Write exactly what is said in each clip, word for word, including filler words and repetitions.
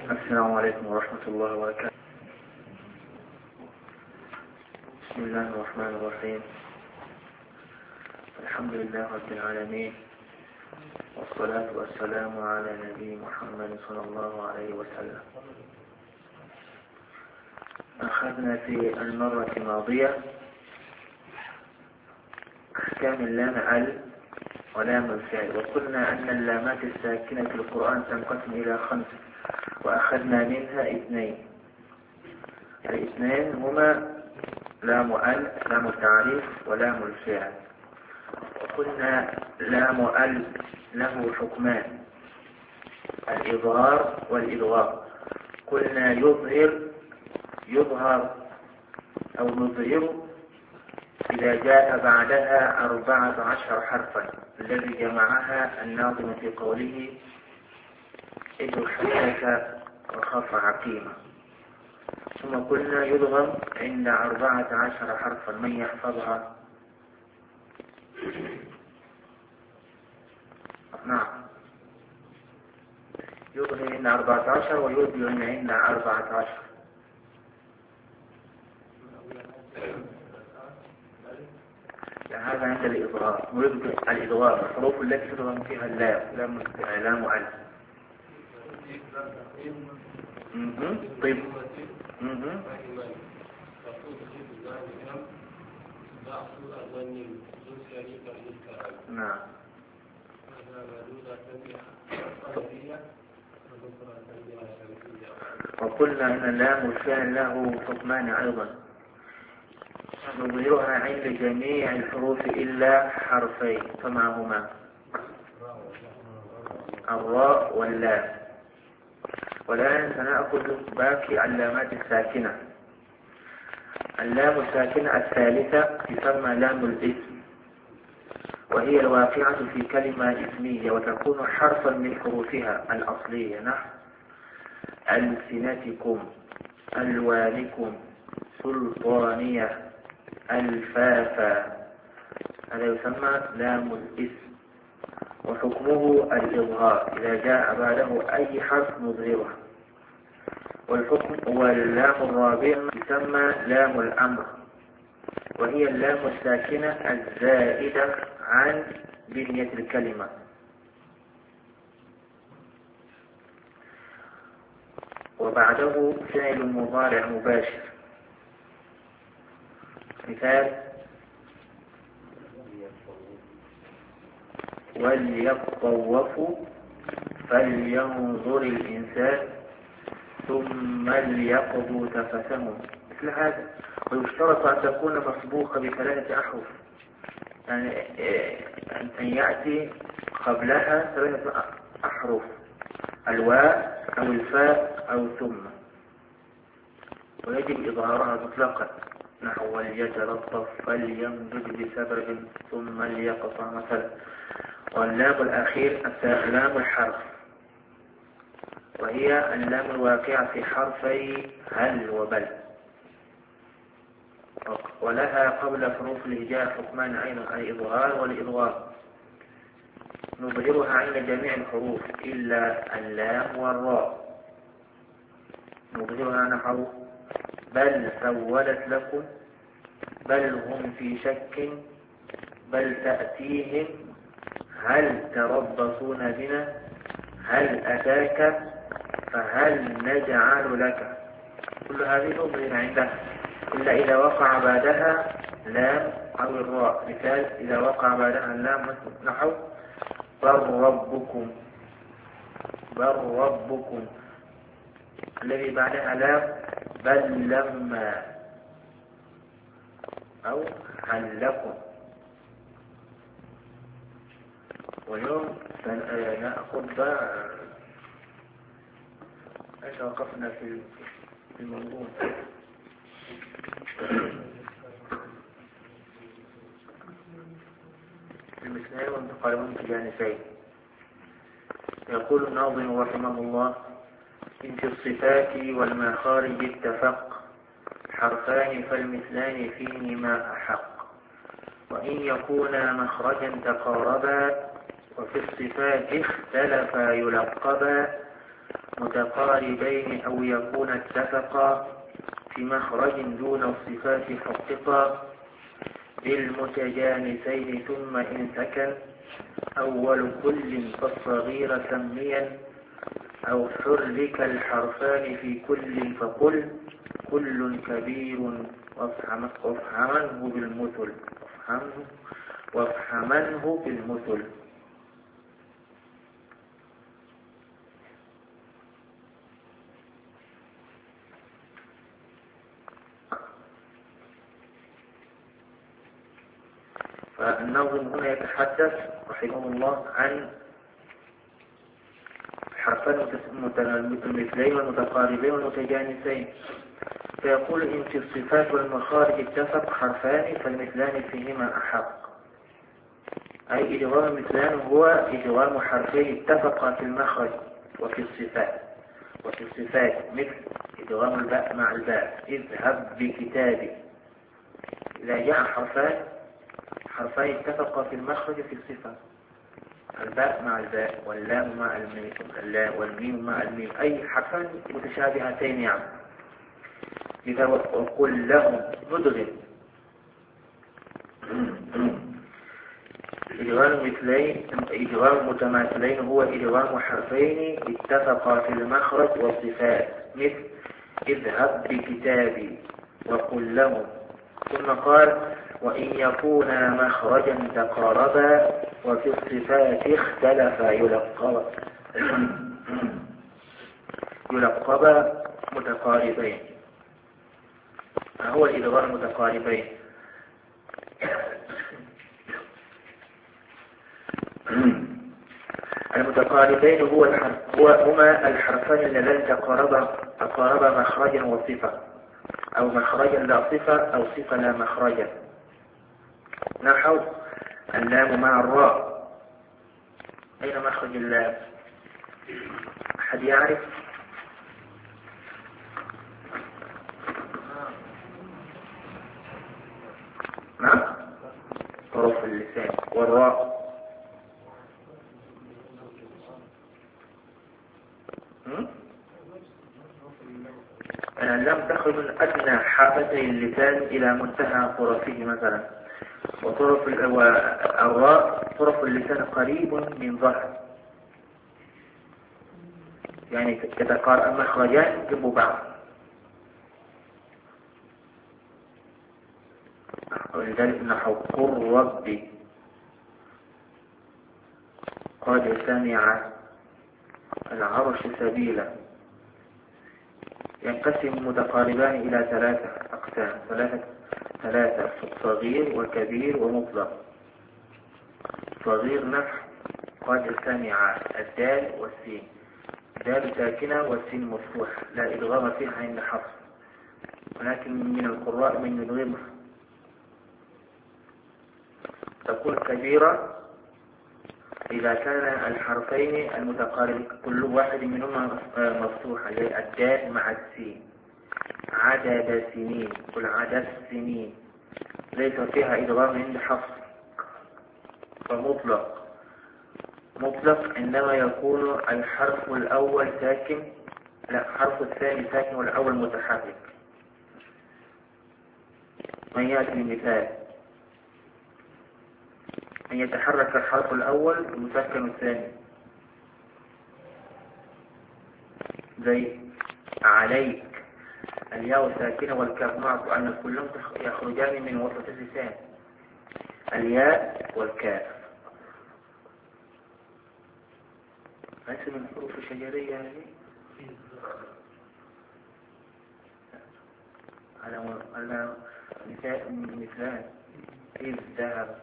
السلام عليكم ورحمة الله وبركاته. بسم الله الرحمن الرحيم. الحمد لله رب العالمين، والصلاة والسلام على نبي محمد صلى الله عليه وسلم. أخذنا في المرة الماضية أحكام اللام ال ولام الفعل، وقلنا أن اللامات الساكنة في القرآن تنقسم إلى خمسة، وأخذنا منها اثنين. الاثنين هما لام ال لام التعريف ولام الفعل. وقلنا لام ال له حكمان، الإظهار والإدغام. قلنا يظهر يظهر أو نظهر إذا جاء بعدها أربعة عشر حرفا، الذي جمعها الناظم في قوله إذ الحدث وخاف عقيمة. ثم قلنا يدغم عند أربعة عشر حرفا، من يحفظها؟ نعم، يدغم عند أربعة عشر ويدغم عند أربعة عشر. هذا عند الإظهار. ويدغم الإدغام الحروف التي تدغم فيها اللام لام لام ال. طيب. نعم. وقلنا أن اللام الفعل له حكمان أيضا، نظهرها عند جميع الحروف إلا حرفين، كما هما الراء واللام. والآن سنأخذ باقي اللامات الساكنة. اللام الساكنة الثالثة تسمى لام الاسم، وهي الواقعة في كلمة اسمية، وتكون حرفا من حروفها الأصلية، نحو ألسنتكم، ألوانكم، سلطانية، الفافا. هذا يسمى لام الاسم، وحكمه الإظهار إذا جاء بعده أي حرف نظهره. والحكم واللام الرابع يسمى لام الأمر، وهي اللام الساكنة الزائدة عن بنية الكلمة. وبعده فعل مضارع مباشر. مثال: وليطوفوا، فلينظر الإنسان، ثم ليقضوا تفثهم، مثل هذا. ويشترط أن تكون مسبوقة بثلاثة أحرف، يعني أن يأتي قبلها ثلاثة أحرف، الواء أو الفاء أو ثم، ويجب إظهارها مطلقا، نحو وليتلطف، فليمدد بسبب، ثم ليقطع مثلا. واللام الأخير لام الحرف، وهي اللام الواقعة في حرفي هل وبل، ولها قبل حروف الهجاء حكمان أيضا، الإظهار والإدغام. نظهرها عند جميع الحروف إلا اللام والراء. نظهرها نحو بل سولت لكم، بل هم في شك، بل تأتيهم، هل تربصون بنا، هل أتاك، فهل نجعل لك. كل هذه نظهر عندها إلا إذا وقع بعدها لام أو الراء. مثال: إذا وقع بعدها اللام نحو بل ربكم، بل ربكم، الذي بعدها لام بل لما، أو هل لكم. واليوم سنأخذ بقى ايش وقفنا في الموضوع. المثنين والمتقاربون في جانبين. يقول الناظم رحمه الله: إن في الصفات والمخارج اتفق، حرفان فالمثلان فيهما أحق، وإن يكونا مخرجا تقاربا، وفي الصفات اختلفا يلقبا، متقاربين أو يكون اتفقا في مخرج دون الصفات حققا للمتجانسين ثم إن سكن أول كل فالصغير سميا أو حرك الحرفان في كل فقل كل كبير وافهمنه بالمثل وافهمنه, وافهمنه بالمثل. فالناظم هنا يتحدث رحمه الله عن حرفان مثلين والمتقاربين والمتجانسين، فيقول إن في الصفات والمخارج اتفق حرفان فالمثلان فيهما أحق. أي إدغام مثلان هو إدغام حرفين اتفقا في المخرج وفي الصفات. وفي الصفات مثل إدغام الباء مع الباء اذهب بكتابي. إذا جاء حرفان حرفين اتفقا في المخرج في الصفة، الباء مع الباء واللام مع الميم والميم مع الميم، أي حرفان متشابهتين يعني. إذا وقل لهم مدغم إدغام مثلين إدغام متماثلين هو إدغام حرفين اتفقا في المخرج والصفات مثل اذهب بكتابي وقل لهم. ثم قال وإن يكونا مخرجا تقاربا وفي الصفات اختلفا يلقبا يلقبا متقاربين. ما هو الإدغام المتقاربين؟ المتقاربين هو الحرف هو هما الحرفان اللذان تقاربا تقاربا مخرجا وصفة، أو مخرجا لا صفة أو صفة لا مخرجا. نحو اللام مع الراء، أين مخرج اللام؟ أحد يعرف؟ نعم، طرف اللسان. والراء اللام تخرج من أدنى حافتي اللسان إلى منتهى طرفه مثلا، وطرف الراء طرف اللسان قريب من ظهر، يعني تتقارب مخرجان جنب بعض. ولذلك نحو قل ربي قد سمع العرش سبيلا. ينقسم متقاربان إلى ثلاثة أقسام، ثلاثة ثلاثة صغير وكبير ومطلق. صغير نحو قد سمع الدال والسين، دال ساكنة والسين مفتوحة لا إدغام فيها عند حفص، ولكن من القراء من يدغمها. تكون كبيرة إذا كان الحرفين المتقاربين كل واحد منهما مفتوحة، زي الدال مع السين. عدد سنين، كل عدد سنين ليس فيها إدغام عند حفص. فمطلق مطلق عندما يكون الحرف الأول ساكن، لا الحرف الثاني ساكن والأول متحرك. من يأتي مثال أن يتحرك الحرف الأول ويسكن الثاني، زي عليك الياء ساكنة والكاف معروف أن كلهم يخرجان من وسط اللسان، الياء والكاف. ليس من حروف شجرية هذه على على مثال إذ ذهب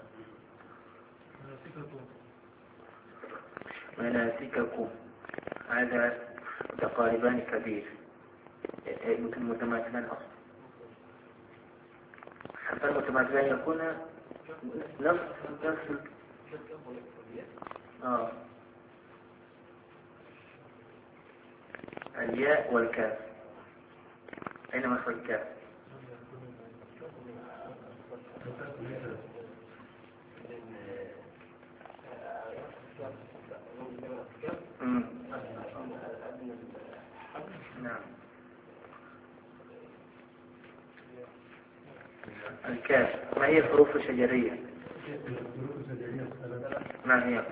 مناسككم، هذا متقاربان كبير متماثلان أصلا. حتى المتماثلان يكون نفس نفس آه الياء والكاف. أين مخرج الكاف؟ كاف. ما هي الحروف الشجرية؟ الحروف الشجرية ما هي؟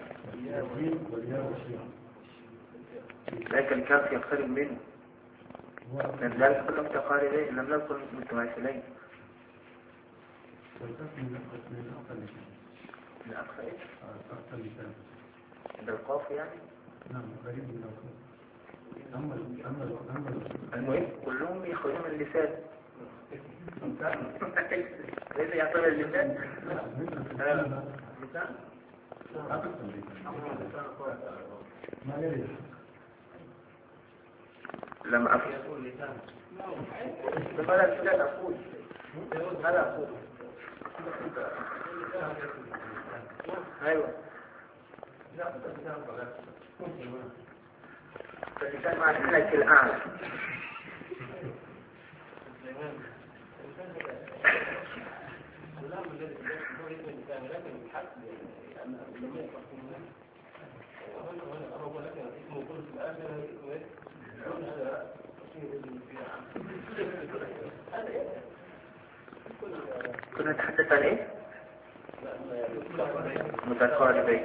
لكن الكاف يقترب منه، لأن ذلك كلهم متقاربين لم نكن متماثلين. الأقصى إيه؟ عند القاف يعني؟ نعم قريب من القاف. أما أما أما المهم كلهم يخرجون من اللسان. ليس يعتبر اللسان؟ اللسان؟ ما يريد لما أقول لسان لماذا لا أقول ماذا أقول أيوة فاللسان مع الحنك الأعلى. كنا نتحدث عن ايه؟ متقاربين.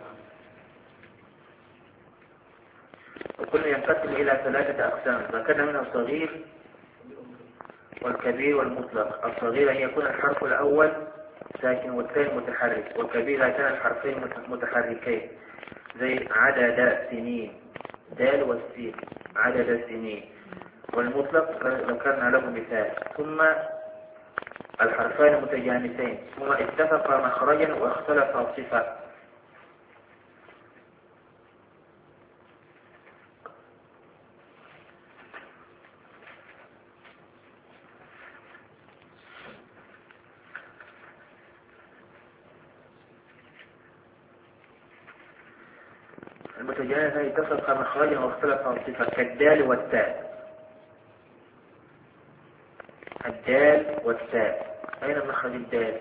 وكل ينقسم الى ثلاثة اقسام ذكرنا منها الصغير والكبير والمطلق. الصغير ان يكون الحرف الاول ساكن والثاني متحرك، والكبير اذا كان الحرفين متحركين زي عدد سنين دال والسين عدد سنين. والمطلق ذكرنا له مثال. ثم الحرفان متجانسين ثم اتفقا مخرجا واختلفا صفة. المتجانسين اتفقا مخرجا واختلفا صفة كالدال والتاء. الدال والتاء أين مخرج الدال؟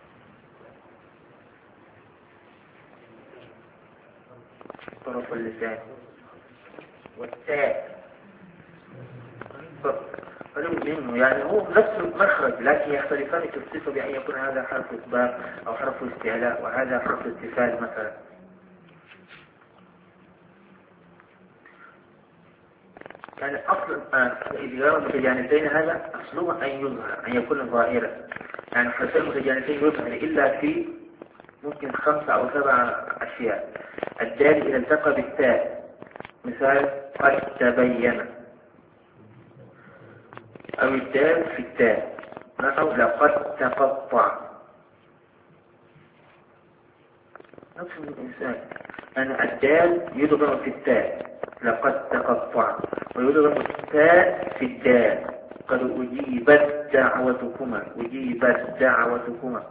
طرف اللسان. والتاء قريب منه يعني هو نفس المخرج لكن يختلفان في الصفة بأن يكون هذا حرف إطباق أو حرف استعلاء وهذا حرف استفهام مثلا. يعني أصل الإدغام المتجانسين هذا أصله أن يظهر أن يكون ظاهرا. يعني الحرفين المتجانسين يظهر إلا في ممكن خمسة أو سبعة أشياء. الدال إذا التقى بالتاء مثال قد تبين، أو الدال في التاء نحو لقد تقطع. نفس الإنسان أنا الدال يدغم في التاء لقد تقطع، ويدغم التاء في الدال قد أجيبت دعوتكما أجيبت دعوتكما.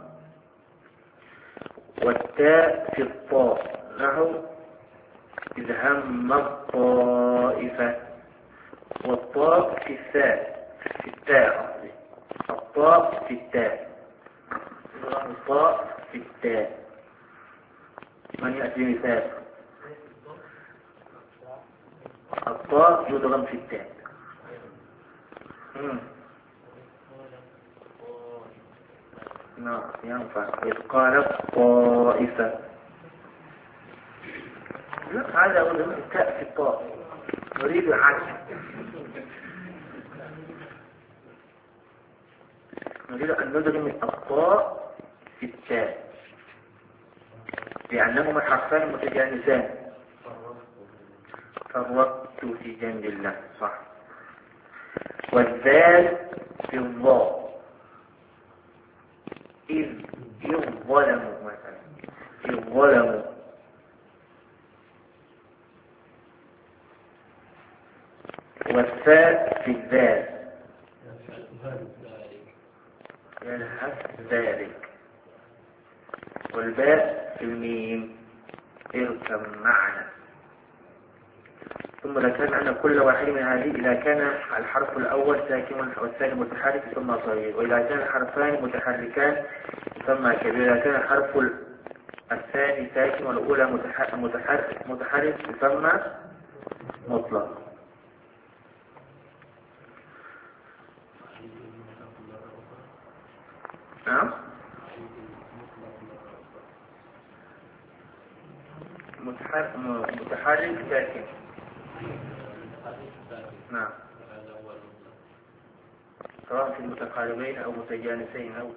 والتاء في الطاء نحو إذ هم الطائفة. والطاء في الثاء في التاء الطاء في التاء الطاء في التاء. من يأتي مثال؟ الطاء يدغم في التاء. نعم ينفع إذ قالت طائفة. لا هذا هو التاء في الطاء نريد العكس. نريد أن ندغم الطاء في التاء لأنهما حرفان متجانسان. فرقت في جنب الله صح. والذال في الضاء إذ ظلموا مثلا إذ ظلموا. والثاء في الذال يلهث ذلك. والباء في الميم اركب معنا. ثم ذكرنا أن كل واحد من هذه إذا كان الحرف الأول ساكن والثاني متحرك ثم صغير، وإذا كان الحرفان متحركان ثم كبير، إذا كان الحرف الثاني ساكن والأولى متحرك متحرك ثم مطلق. نعم متحرك ساكن. نعم سواء في المتقاربين أو متجانسين أو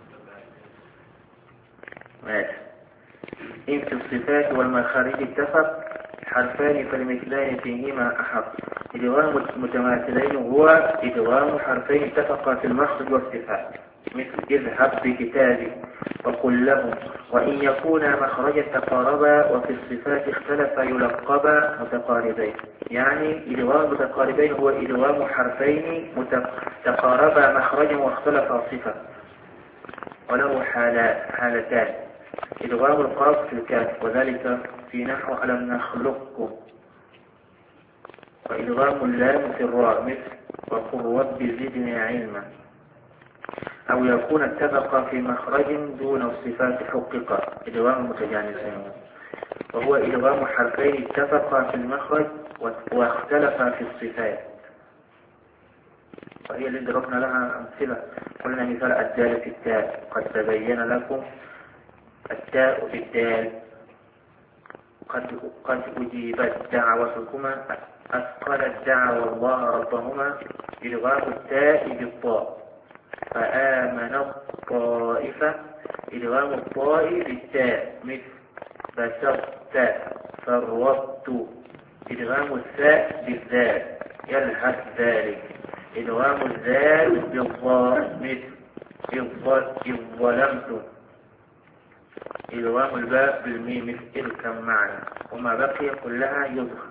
ماشي. إن في الصفات والمخارج اتفق حرفان فالمثلان فيهما أحق. إدغام المتماثلين هو إدغام حرفين اتفقا في المخرج والصفات، مثل اذهب بكتابي وقل لهم. وإن يكونا مخرجا تقاربا وفي الصفات اختلفا يلقبا متقاربين. يعني إدغام متقاربين هو إدغام حرفين تقاربا مخرجا واختلفا صفة، وله حالتان: إدغام القاف في الكاف وذلك في نحو ألم نخلقكم، وإدغام اللام في الراء مثل وقل رب زدني علما. أو يكون اتفقا في مخرج دون الصفات حققا، إدغام متجانسين، وهو إدغام حرفين اتفقا في المخرج واختلفا في الصفات، وهي اللي ضربنا لها أمثلة. قلنا مثال الدال في التاء، قد تبين لكم التاء في الدال، قد قد أجيبت دعوتكما أثقلت دعوى الله ربهما، إدغام التاء بالطاء. فآمن الطائفة، إدغام الطاء بالتاء مثل بسطت فرطت. إدغام الثاء بالذال يلهث ذلك. إدغام الذال بالضاء مثل إذ ظلمت. إدغام الباء بالميم مثل اركب معنا. وما بقي كلها يظهر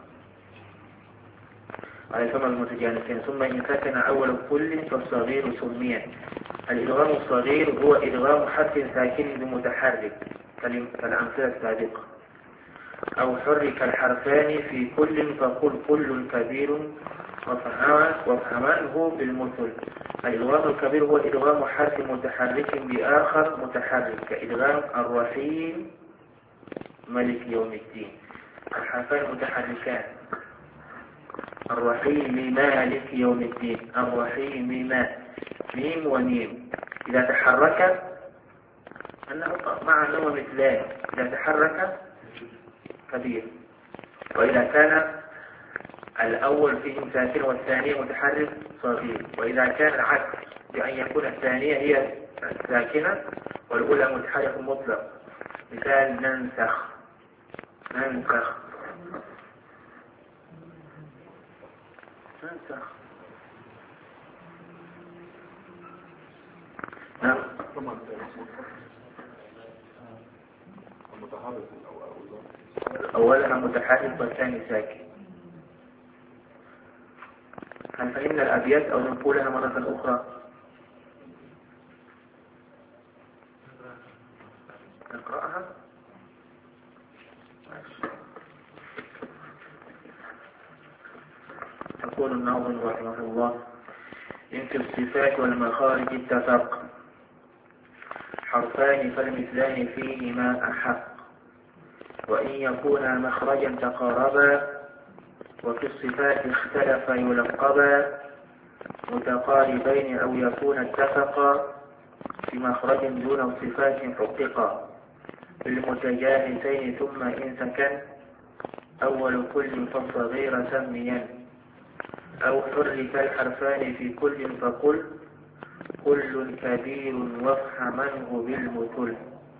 على ثم المتجانسين. ثم إن سكن أول كل فالصغير سميا. الإدغام الصغير هو إدغام حرف ساكن بمتحرك كالأمثلة السابقة. أو حرك الحرفان في كل فقل كل كبير وافهمنه بالمثل. الإدغام الكبير هو إدغام حرف متحرك بآخر متحرك كإدغام الرحيم ملك يوم الدين. الحرفان متحركان: الرحيم مالك يوم الدين. الرحيم ما ميم وميم إذا تحرك أنه مع أنه مثلان، إذا تحرك كبير. وإذا كان الأول فيه ساكن والثانية متحرك صغير. وإذا كان العكس بأن يكون الثانية هي ساكنة والأولى متحرك مطلق، مثال ننسخ ننسخ ننسخ. نعم أولها متحرك والثاني ساكن. هل فهمنا الأبيات أو نقولها مرة أخرى؟ نقرأها. يقول الناظم رحمه الله: إن في الصفات والمخارج اتفق حرفان فالمثلان فيهما أحق. وإن يكونا مخرجا تقاربا وفي الصفات اختلفا يلقبا متقاربين. أو يكون اتفقا في مخرج دون صفات حققا بالمتجانسين. ثم إن سكن أول كل فالصغير سميا. أو حرك الحرفان في كل فقل كل كبير وافهمنه بالمثل.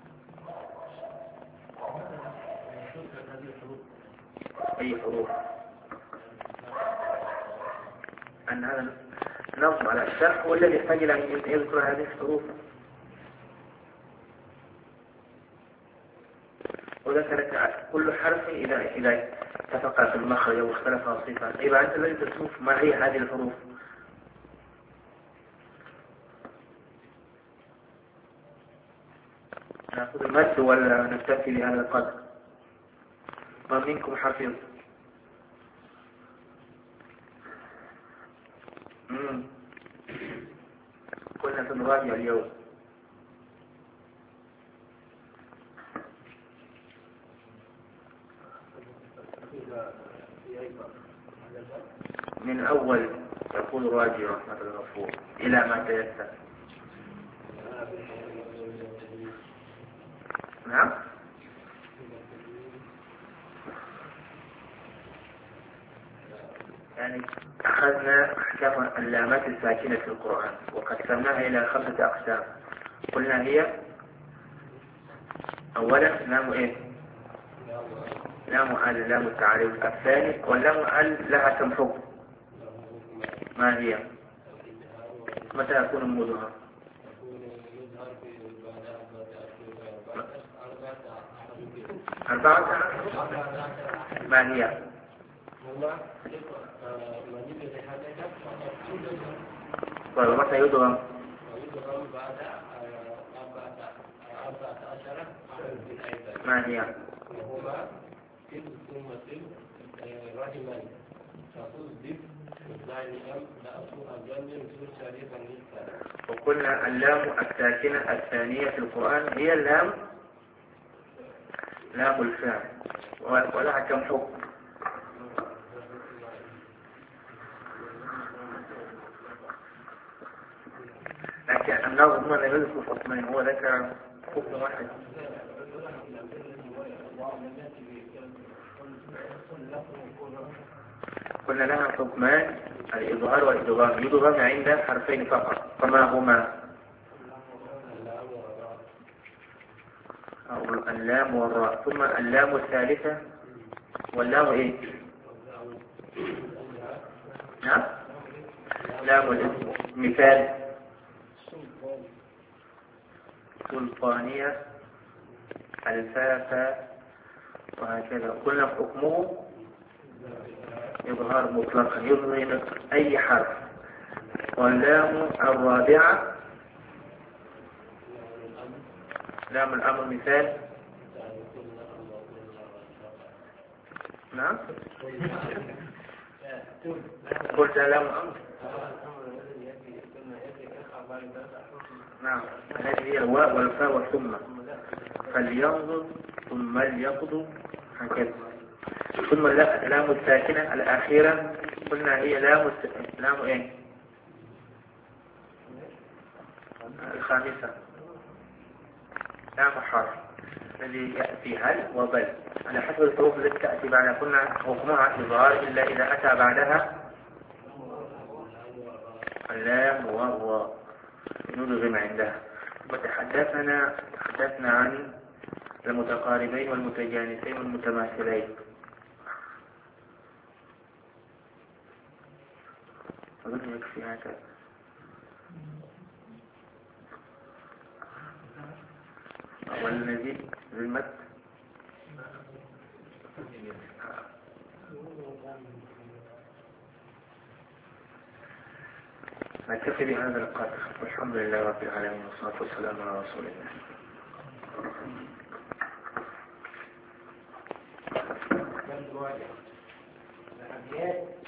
أي حروف؟ أن هذا نصب على الشرح هو الذي يحتاج إلى أن يذكر هذه الحروف. وذكرت كل حرف إذا إذا اتفق في المخرج واختلف الصفة. إذا أنت الذي تشوف ما هي هذه الحروف. نأخذ المد ولا نكتفي بهذا القدر؟ ما منكم حفظ؟ امم كنا سنراجع اليوم. من أول يقول راجع رحمة الغفور إلى ما تيسر. نعم. يعني أخذنا أحكام اللامات الساكنة في القرآن وقسمناها إلى خمسة أقسام. قلنا هي أولا لام إيه؟ لام ال لام التعريف. الثاني واللام ال لها كم حكم؟ ما هي؟ متى يكون المظهر؟ أربعة. ما هي؟ ومتى يدغم؟ ما هي؟ وقلنا اللام الساكنة الثانية في القرآن هي اللام لام الفعل ولها كم حكم؟ لكن النظم هو لم يذكر حكمين، هو ذكر حكم واحد. قلنا لها حكمان الإظهار والإدغام. يدغم عند حرفين فقط، فما هما؟ أو اللام والراء. ثم اللام الثالثة واللام إيه؟ نعم. لام الاسم. مثال سلطانية، الفافة، وهكذا. قلنا حكمه إظهار مطلقا، يظهر أي حرف. واللام الرابعة لام الأمر. مثال نعم. قلت لام الأمر نعم، هذه هي الواو والفاء والثم. فلينظر ثم ليقضوا هكذا. ثم اللام الساكنة الأخيرة قلنا هي لام لام إيه؟ الخامسة لام حرف الذي يأتي هل وبل على حسب الحروف التي تأتي بعدها. قلنا حكمها إظهار إلا إذا أتى بعدها اللام والراء ندغم عندها. وتحدثنا تحدثنا عن المتقاربين والمتجانسين والمتماثلين. أظن يكفي هكذا. والنزيد بالمد نكتفي بهذا القدر، والحمد لله رب العالمين، والصلاة والسلام على رسول الله.